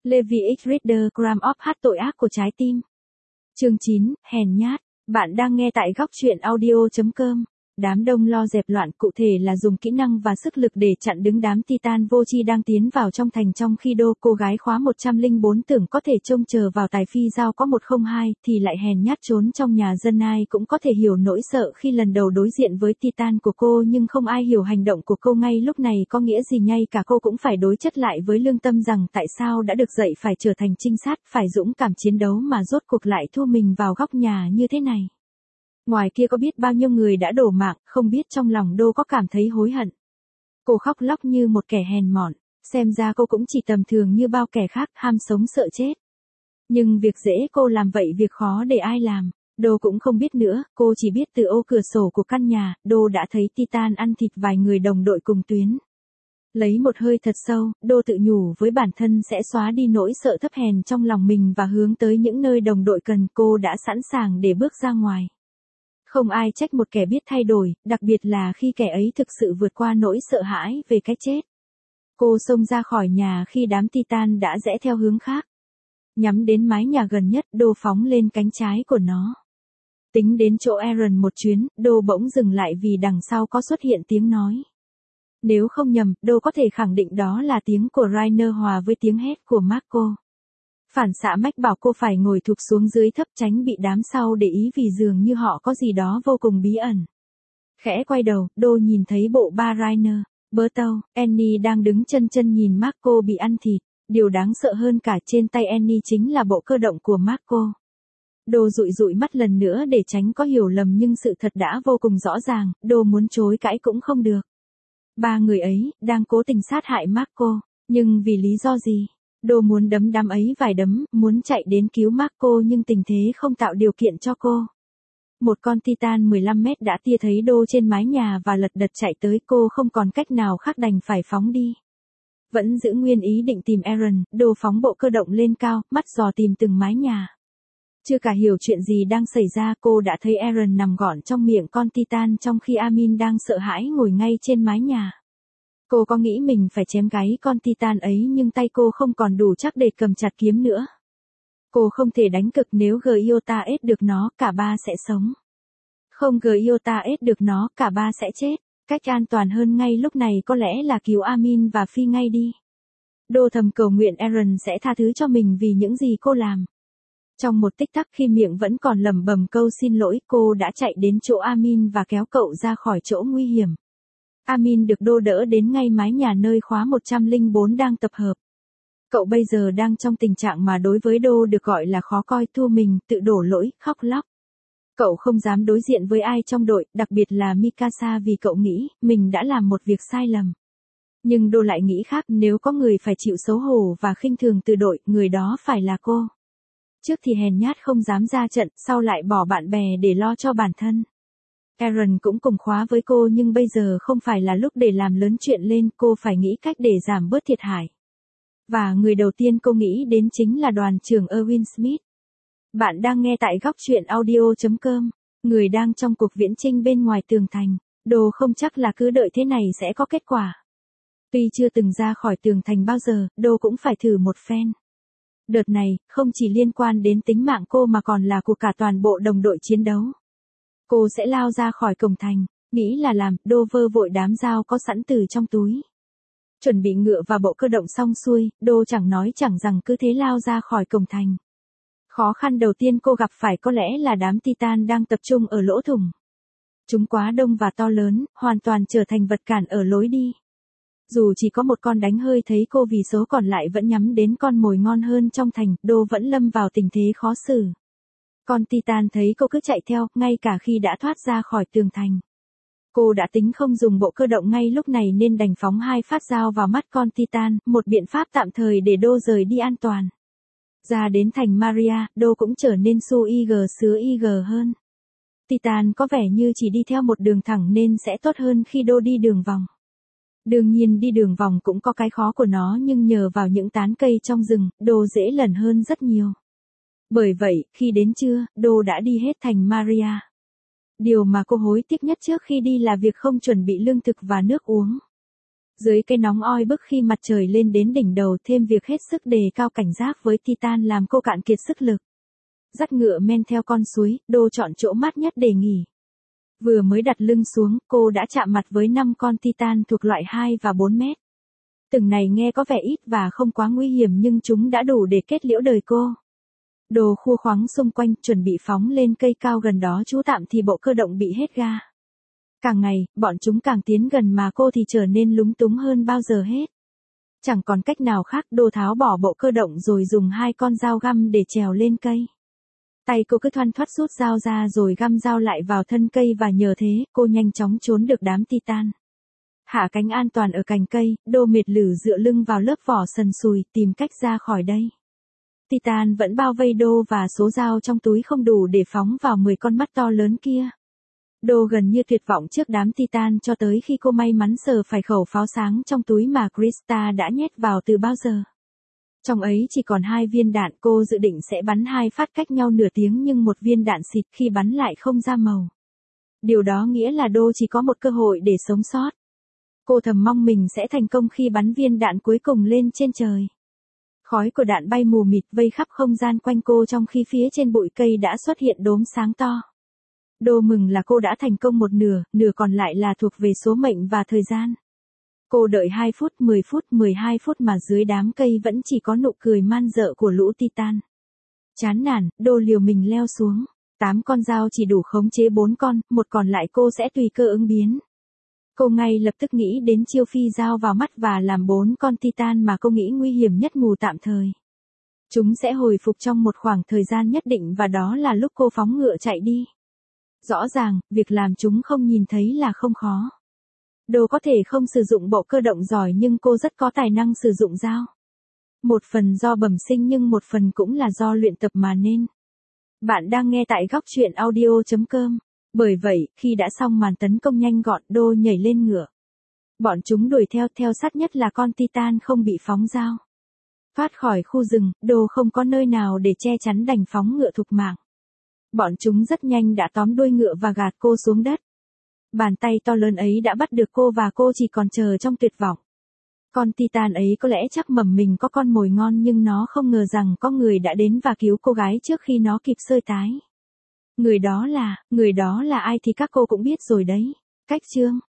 Levi X Reader Gram of Hát tội ác của trái tim. Chương 9, hèn nhát. Bạn đang nghe tại góc truyện audio.com. Đám đông lo dẹp loạn, cụ thể là dùng kỹ năng và sức lực để chặn đứng đám Titan vô tri đang tiến vào trong thành, trong khi cô gái khóa 104 tưởng có thể trông chờ vào tài phi giao có 102 thì lại hèn nhát trốn trong nhà dân. Ai cũng có thể hiểu nỗi sợ khi lần đầu đối diện với Titan của cô, nhưng không ai hiểu hành động của cô ngay lúc này có nghĩa gì. Ngay cả cô cũng phải đối chất lại với lương tâm rằng tại sao đã được dạy phải trở thành trinh sát, phải dũng cảm chiến đấu mà rốt cuộc lại thu mình vào góc nhà như thế này. Ngoài kia có biết bao nhiêu người đã đổ mạng, không biết trong lòng Đô có cảm thấy hối hận. Cô khóc lóc như một kẻ hèn mọn, xem ra cô cũng chỉ tầm thường như bao kẻ khác, ham sống sợ chết. Nhưng việc dễ cô làm vậy, việc khó để ai làm, Đô cũng không biết nữa. Cô chỉ biết từ ô cửa sổ của căn nhà, Đô đã thấy Titan ăn thịt vài người đồng đội cùng tuyến. Lấy một hơi thật sâu, Đô tự nhủ với bản thân sẽ xóa đi nỗi sợ thấp hèn trong lòng mình và hướng tới những nơi đồng đội cần. Cô đã sẵn sàng để bước ra ngoài. Không ai trách một kẻ biết thay đổi, đặc biệt là khi kẻ ấy thực sự vượt qua nỗi sợ hãi về cái chết. Cô xông ra khỏi nhà khi đám Titan đã rẽ theo hướng khác. Nhắm đến mái nhà gần nhất, Đô phóng lên cánh trái của nó. Tính đến chỗ Aaron một chuyến, Đô bỗng dừng lại vì đằng sau có xuất hiện tiếng nói. Nếu không nhầm, Đô có thể khẳng định đó là tiếng của Rainer hòa với tiếng hét của Marco. Phản xạ mách bảo cô phải ngồi thụp xuống dưới thấp tránh bị đám sau để ý, vì dường như họ có gì đó vô cùng bí ẩn. Khẽ quay đầu, Đô nhìn thấy bộ ba Rainer, Berto, Annie đang đứng chân chân nhìn Marco bị ăn thịt. Điều đáng sợ hơn cả, trên tay Annie chính là bộ cơ động của Marco. Đô dụi dụi mắt lần nữa để tránh có hiểu lầm, nhưng sự thật đã vô cùng rõ ràng, Đô muốn chối cãi cũng không được. Ba người ấy đang cố tình sát hại Marco, nhưng vì lý do gì? Đô muốn đấm đám ấy vài đấm, muốn chạy đến cứu Marco, nhưng tình thế không tạo điều kiện cho cô. Một con Titan 15 mét đã tia thấy Đô trên mái nhà và lật đật chạy tới. Cô không còn cách nào khác đành phải phóng đi. Vẫn giữ nguyên ý định tìm Aaron, Đô phóng bộ cơ động lên cao, mắt dò tìm từng mái nhà. Chưa cả hiểu chuyện gì đang xảy ra, cô đã thấy Aaron nằm gọn trong miệng con Titan, trong khi Amin đang sợ hãi ngồi ngay trên mái nhà. Cô có nghĩ mình phải chém gáy con Titan ấy, nhưng tay cô không còn đủ chắc để cầm chặt kiếm nữa. Cô không thể đánh cực, nếu Giota ết được nó, cả ba sẽ sống. Không Giota ết được nó, cả ba sẽ chết. Cách an toàn hơn ngay lúc này có lẽ là cứu Amin và phi ngay đi. Đô thầm cầu nguyện Aaron sẽ tha thứ cho mình vì những gì cô làm. Trong một tích tắc, khi miệng vẫn còn lẩm bẩm câu xin lỗi, cô đã chạy đến chỗ Amin và kéo cậu ra khỏi chỗ nguy hiểm. Amin được Đô đỡ đến ngay mái nhà nơi khóa 104 đang tập hợp. Cậu bây giờ đang trong tình trạng mà đối với Đô được gọi là khó coi, thua mình, tự đổ lỗi, khóc lóc. Cậu không dám đối diện với ai trong đội, đặc biệt là Mikasa, vì cậu nghĩ mình đã làm một việc sai lầm. Nhưng Đô lại nghĩ khác, nếu có người phải chịu xấu hổ và khinh thường từ đội, người đó phải là cô. Trước thì hèn nhát không dám ra trận, sau lại bỏ bạn bè để lo cho bản thân. Aaron cũng cùng khóa với cô, nhưng bây giờ không phải là lúc để làm lớn chuyện lên, cô phải nghĩ cách để giảm bớt thiệt hại. Và người đầu tiên cô nghĩ đến chính là đoàn trưởng Erwin Smith. Bạn đang nghe tại góc truyện audio.com, người đang trong cuộc viễn chinh bên ngoài tường thành. Đô không chắc là cứ đợi thế này sẽ có kết quả. Tuy chưa từng ra khỏi tường thành bao giờ, Đô cũng phải thử một phen. Đợt này, không chỉ liên quan đến tính mạng cô mà còn là của cả toàn bộ đồng đội chiến đấu. Cô sẽ lao ra khỏi cổng thành, nghĩ là làm, Đô vơ vội đám dao có sẵn từ trong túi. Chuẩn bị ngựa và bộ cơ động xong xuôi, Đô chẳng nói chẳng rằng cứ thế lao ra khỏi cổng thành. Khó khăn đầu tiên cô gặp phải có lẽ là đám Titan đang tập trung ở lỗ thủng. Chúng quá đông và to lớn, hoàn toàn trở thành vật cản ở lối đi. Dù chỉ có một con đánh hơi thấy cô, vì số còn lại vẫn nhắm đến con mồi ngon hơn trong thành, Đô vẫn lâm vào tình thế khó xử. Con Titan thấy cô cứ chạy theo, ngay cả khi đã thoát ra khỏi tường thành. Cô đã tính không dùng bộ cơ động ngay lúc này nên đành phóng 2 phát dao vào mắt con Titan, một biện pháp tạm thời để Đô rời đi an toàn. Ra đến thành Maria, Đô cũng trở nên sứa ig hơn. Titan có vẻ như chỉ đi theo một đường thẳng nên sẽ tốt hơn khi Đô đi đường vòng. Đương nhiên đi đường vòng cũng có cái khó của nó, nhưng nhờ vào những tán cây trong rừng, Đô dễ lần hơn rất nhiều. Bởi vậy, khi đến trưa, Đô đã đi hết thành Maria. Điều mà cô hối tiếc nhất trước khi đi là việc không chuẩn bị lương thực và nước uống. Dưới cái nóng oi bức khi mặt trời lên đến đỉnh đầu, thêm việc hết sức đề cao cảnh giác với Titan làm cô cạn kiệt sức lực. Dắt ngựa men theo con suối, Đô chọn chỗ mát nhất để nghỉ. Vừa mới đặt lưng xuống, cô đã chạm mặt với 5 con Titan thuộc loại 2 và 4 mét. Từng này nghe có vẻ ít và không quá nguy hiểm nhưng chúng đã đủ để kết liễu đời cô. Đồ khua khoắng xung quanh, chuẩn bị phóng lên cây cao gần đó trú tạm thì bộ cơ động bị hết ga. Càng ngày, bọn chúng càng tiến gần mà cô thì trở nên lúng túng hơn bao giờ hết. Chẳng còn cách nào khác, Đô tháo bỏ bộ cơ động rồi dùng 2 con dao găm để trèo lên cây. Tay cô cứ thoăn thoắt rút dao ra rồi găm dao lại vào thân cây và nhờ thế, cô nhanh chóng trốn được đám Titan. Hạ cánh an toàn ở cành cây, Đô mệt lử dựa lưng vào lớp vỏ sần sùi, tìm cách ra khỏi đây. Titan vẫn bao vây Đô và số dao trong túi không đủ để phóng vào 10 con mắt to lớn kia. Đô gần như tuyệt vọng trước đám Titan cho tới khi cô may mắn sờ phải khẩu pháo sáng trong túi mà Krista đã nhét vào từ bao giờ. Trong ấy chỉ còn 2 viên đạn, cô dự định sẽ bắn 2 phát cách nhau nửa tiếng nhưng một viên đạn xịt khi bắn lại không ra màu. Điều đó nghĩa là Đô chỉ có một cơ hội để sống sót. Cô thầm mong mình sẽ thành công khi bắn viên đạn cuối cùng lên trên trời. Khói của đạn bay mù mịt vây khắp không gian quanh cô trong khi phía trên bụi cây đã xuất hiện đốm sáng to. Đô mừng là cô đã thành công một nửa, nửa còn lại là thuộc về số mệnh và thời gian. Cô đợi 2 phút, 10 phút, 12 phút mà dưới đám cây vẫn chỉ có nụ cười man dợ của lũ Titan. Chán nản, Đô liều mình leo xuống. 8 con dao chỉ đủ khống chế 4 con, một còn lại cô sẽ tùy cơ ứng biến. Cô ngay lập tức nghĩ đến chiêu phi dao vào mắt và làm 4 con Titan mà cô nghĩ nguy hiểm nhất mù tạm thời. Chúng sẽ hồi phục trong một khoảng thời gian nhất định và đó là lúc cô phóng ngựa chạy đi. Rõ ràng, việc làm chúng không nhìn thấy là không khó. Đô có thể không sử dụng bộ cơ động giỏi nhưng cô rất có tài năng sử dụng dao. Một phần do bẩm sinh nhưng một phần cũng là do luyện tập mà nên. Bạn đang nghe tại góc truyện audio.com. Bởi vậy, khi đã xong màn tấn công nhanh gọn, Đô nhảy lên ngựa. Bọn chúng đuổi theo sát nhất là con Titan không bị phóng dao. Thoát khỏi khu rừng, Đô không có nơi nào để che chắn đành phóng ngựa thục mạng. Bọn chúng rất nhanh đã tóm đuôi ngựa và gạt cô xuống đất. Bàn tay to lớn ấy đã bắt được cô và cô chỉ còn chờ trong tuyệt vọng. Con Titan ấy có lẽ chắc mầm mình có con mồi ngon nhưng nó không ngờ rằng có người đã đến và cứu cô gái trước khi nó kịp sơi tái. Người đó là ai thì các cô cũng biết rồi đấy. Cách chương